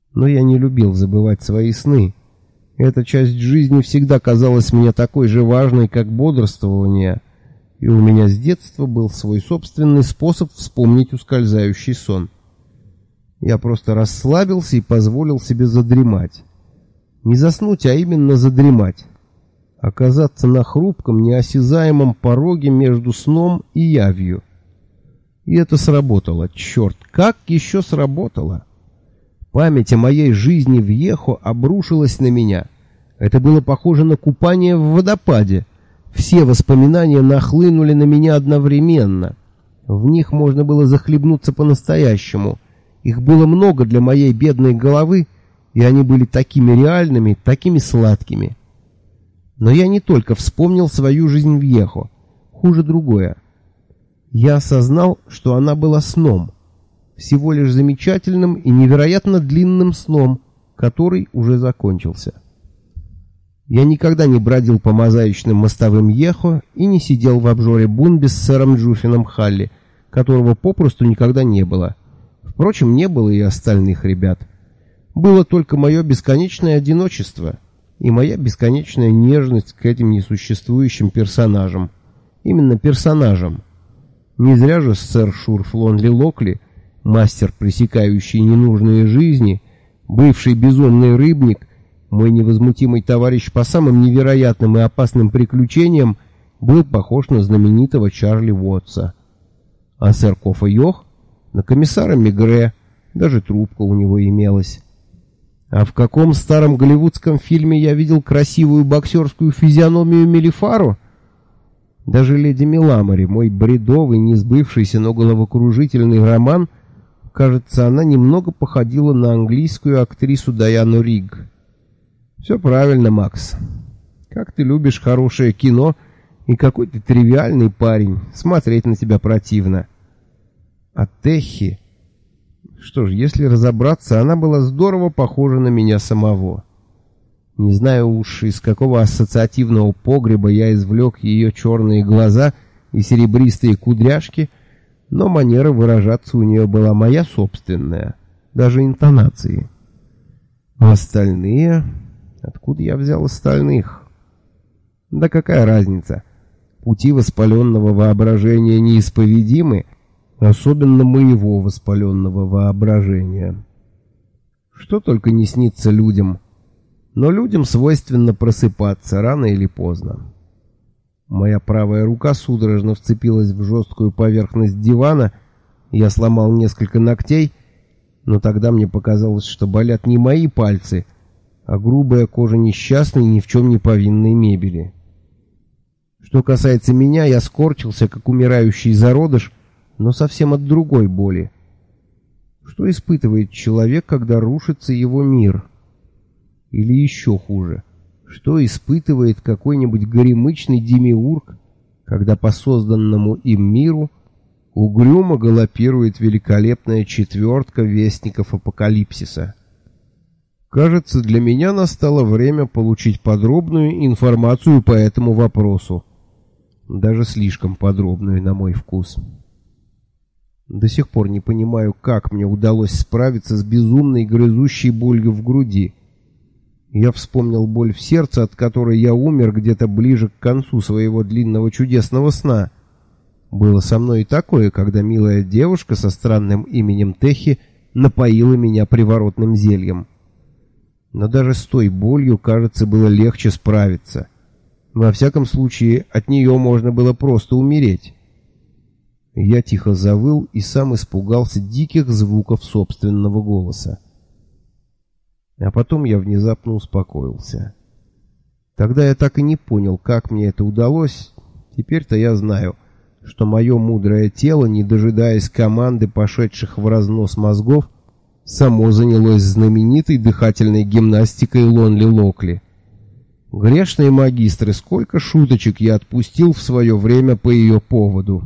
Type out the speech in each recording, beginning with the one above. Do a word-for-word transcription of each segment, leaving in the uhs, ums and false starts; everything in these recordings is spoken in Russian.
Но я не любил забывать свои сны. Эта часть жизни всегда казалась мне такой же важной, как бодрствование, и у меня с детства был свой собственный способ вспомнить ускользающий сон. Я просто расслабился и позволил себе задремать. Не заснуть, а именно задремать. Оказаться на хрупком, неосязаемом пороге между сном и явью. И это сработало, черт, как еще сработало! Память о моей жизни в Ехо обрушилась на меня. Это было похоже на купание в водопаде. Все воспоминания нахлынули на меня одновременно. В них можно было захлебнуться по-настоящему. Их было много для моей бедной головы, и они были такими реальными, такими сладкими. Но я не только вспомнил свою жизнь в Ехо. Хуже другое. Я осознал, что она была сном. Всего лишь замечательным и невероятно длинным сном, который уже закончился. Я никогда не бродил по мозаичным мостовым Ехо и не сидел в обжоре Бунби с сэром Джуффином Халли, которого попросту никогда не было. Впрочем, не было и остальных ребят. Было только мое бесконечное одиночество и моя бесконечная нежность к этим несуществующим персонажам. Именно персонажам. Не зря же сэр Шурф Лонли Локли, мастер, пресекающий ненужные жизни, бывший безумный рыбник, мой невозмутимый товарищ по самым невероятным и опасным приключениям, был похож на знаменитого Чарли Уотса. А сэр Кофа Йох на комиссара Мегре, даже трубка у него имелась. А в каком старом голливудском фильме я видел красивую боксерскую физиономию Мелифару? Даже леди Миламари, мой бредовый, несбывшийся, но головокружительный роман, кажется, она немного походила на английскую актрису Дайану Ригг. Все правильно, Макс. Как ты любишь хорошее кино, и какой ты тривиальный парень. Смотреть на тебя противно. А Техи... Что ж, если разобраться, она была здорово похожа на меня самого. Не знаю уж, из какого ассоциативного погреба я извлек ее черные глаза и серебристые кудряшки, но манера выражаться у нее была моя собственная, даже интонации. А остальные... Откуда я взял остальных? Да какая разница? Пути воспаленного воображения неисповедимы, особенно моего воспаленного воображения. Что только не снится людям. Но людям свойственно просыпаться рано или поздно. Моя правая рука судорожно вцепилась в жесткую поверхность дивана, я сломал несколько ногтей, но тогда мне показалось, что болят не мои пальцы, а грубая кожа несчастной, ни в чем не повинной мебели. Что касается меня, я скорчился, как умирающий зародыш, но совсем от другой боли. Что испытывает человек, когда рушится его мир? Или еще хуже, что испытывает какой-нибудь горемычный демиург, когда по созданному им миру угрюмо галопирует великолепная четвертка вестников апокалипсиса? Кажется, для меня настало время получить подробную информацию по этому вопросу. Даже слишком подробную, на мой вкус. До сих пор не понимаю, как мне удалось справиться с безумной грызущей болью в груди. Я вспомнил боль в сердце, от которой я умер где-то ближе к концу своего длинного чудесного сна. Было со мной и такое, когда милая девушка со странным именем Техи напоила меня приворотным зельем. Но даже с той болью, кажется, было легче справиться. Во всяком случае, от нее можно было просто умереть. Я тихо завыл и сам испугался диких звуков собственного голоса. А потом я внезапно успокоился. Тогда я так и не понял, как мне это удалось. Теперь-то я знаю, что мое мудрое тело, не дожидаясь команды пошедших в разнос мозгов, само занялось знаменитой дыхательной гимнастикой Лонли Локли. Грешные магистры, сколько шуточек я отпустил в свое время по ее поводу.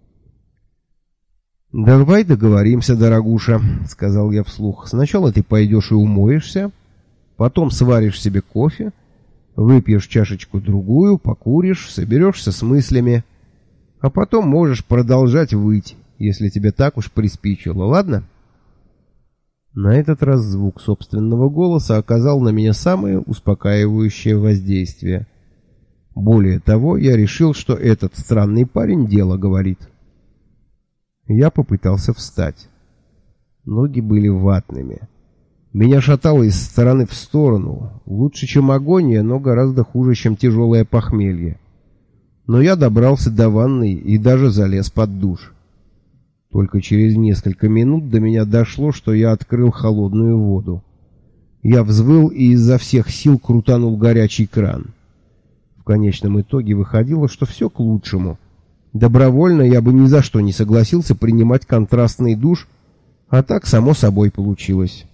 «Давай договоримся, дорогуша», — сказал я вслух. «Сначала ты пойдешь и умоешься, потом сваришь себе кофе, выпьешь чашечку-другую, покуришь, соберешься с мыслями, а потом можешь продолжать выть, если тебе так уж приспичило, ладно?» На этот раз звук собственного голоса оказал на меня самое успокаивающее воздействие. Более того, я решил, что этот странный парень дело говорит. Я попытался встать. Ноги были ватными. Меня шатало из стороны в сторону. Лучше, чем агония, но гораздо хуже, чем тяжелое похмелье. Но я добрался до ванной и даже залез под душ. Только через несколько минут до меня дошло, что я открыл холодную воду. Я взвыл и изо всех сил крутанул горячий кран. В конечном итоге выходило, что все к лучшему. Добровольно я бы ни за что не согласился принимать контрастный душ, а так само собой получилось.